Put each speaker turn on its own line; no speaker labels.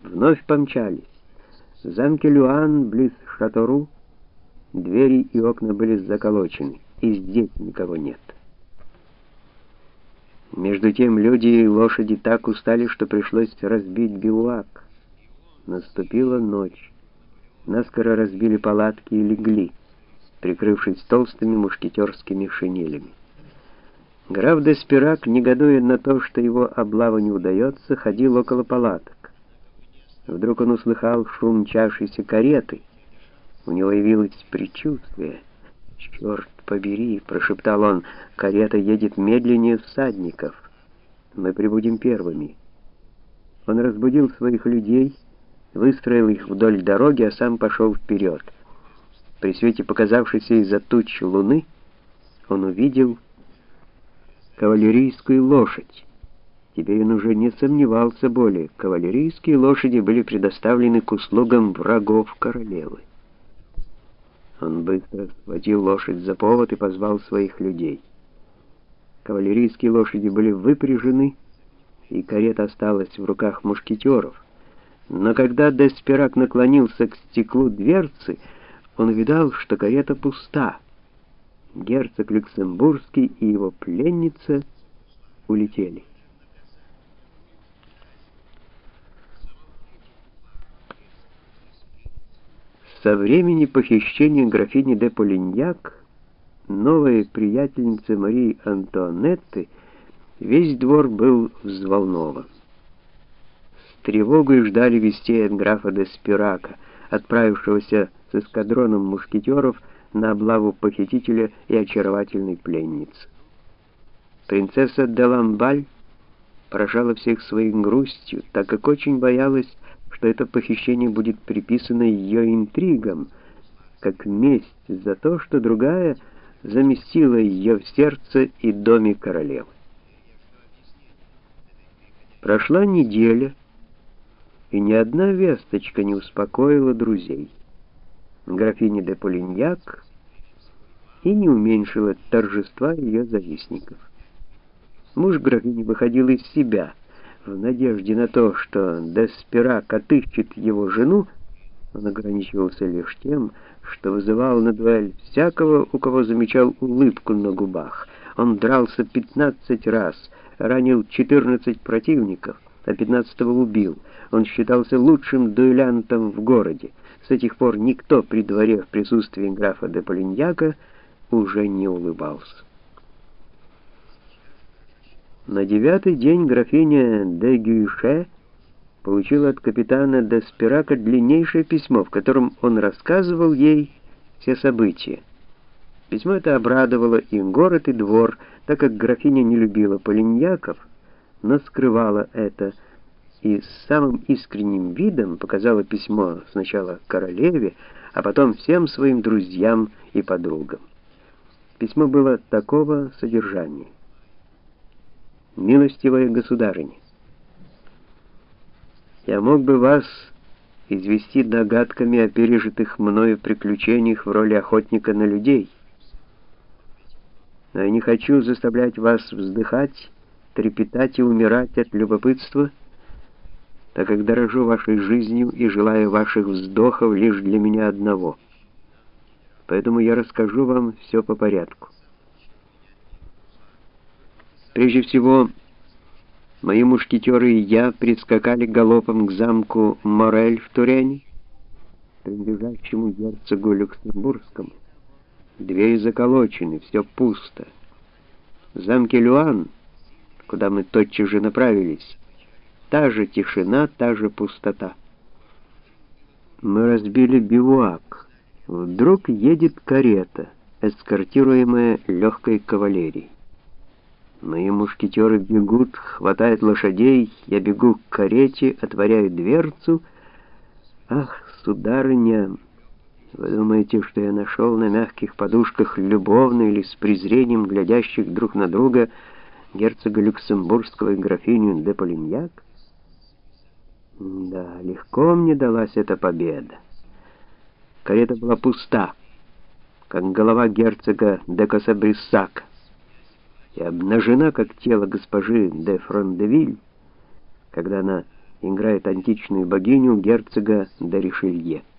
вновь помчались. В замке Люан, близ Шатору, двери и окна были заколочены, и здесь никого нет. Между тем люди и лошади так устали, что пришлось разбить бивуак. Наступила ночь. Наскоро разбили палатки и легли, прикрывшись толстыми мушкетерскими шинелями. Граф де Спирак, негодуя на то, что его облава не удается, ходил около палаток. Вдруг он услыхал шум мчавшейся кареты. У него явилось предчувствие. «Черт побери!» — прошептал он. «Карета едет медленнее всадников. Мы прибудем первыми». Он разбудил своих людей, выстроил их вдоль дороги, а сам пошел вперед. При свете показавшейся из-за туч луны он увидел кавалерийскую лошадь. Теперь он уже не сомневался более. Кавалерийские лошади были предоставлены к услугам врагов королевы. Он быстро схватил лошадь за повод и позвал своих людей. Кавалерийские лошади были выпряжены, и карета осталась в руках мушкетеров. Но когда де Спирак наклонился к стеклу дверцы, он увидал, что карета пуста. Герцог Люксембургский и его пленница улетели. Со времени похищения графини де Полиньяк, новой приятельницы Марии Антуанетты, весь двор был взволнован. С тревогой ждали вестей от графа де Спирака, отправившегося с эскадроном мушкетеров на облаву похитителя и очаровательной пленницы. Принцесса де Ламбаль поражала всех своей грустью, так как очень боялась, что это похищение будет приписано ее интригам, как месть за то, что другая заместила ее в сердце и доме королевы. Прошла неделя, и ни одна весточка не успокоила друзей графини де Полиньяк и не уменьшила торжества ее завистников. Муж графини выходил из себя. В надежде на то, что де Спирак отыщет его жену, он ограничивался лишь тем, что вызывал на дуэль всякого, у кого замечал улыбку на губах. Он дрался 15 раз, ранил 14 противников, а 15-го убил. Он считался лучшим дуэлянтом в городе. С этих пор никто при дворе в присутствии графа де Полиньяка уже не улыбался. На 9-й день графиня де Гюйше получила от капитана де Спирака длиннейшее письмо, в котором он рассказывал ей все события. Письмо это обрадовало и город, и двор, так как графиня не любила Полиньяков, но скрывала это, и с самым искренним видом показала письмо сначала королеве, а потом всем своим друзьям и подругам. Письмо было такого содержания: «Милостивая государыня, я мог бы вас извести догадками о пережитых мною приключениях в роли охотника на людей, но я не хочу заставлять вас вздыхать, трепетать и умирать от любопытства, так как дорожу вашей жизнью и желаю ваших вздохов лишь для меня одного. Поэтому я расскажу вам все по порядку. Прежде всего, мои мушкетеры и я прискакали галопом к замку Морель в Турене, принадлежащему герцогу Люксембургскому. Двери заколочены, все пусто. В замке Люан, куда мы тотчас же направились, та же тишина, та же пустота. Мы разбили бивуак. Вдруг едет карета, эскортируемая легкой кавалерией. Мои мушкетеры бегут, хватают лошадей, я бегу к карете, отворяю дверцу. Ах, сударыня, вы думаете, что я нашел на мягких подушках любовно или с презрением глядящих друг на друга герцога Люксембургского и графиню де Полиньяк? Да, легко мне далась эта победа. Карета была пуста, как голова герцога де Косабриссака, и обнажена, как тело госпожи де Фрондевиль, когда она играет античную богиню герцога де Ришелье.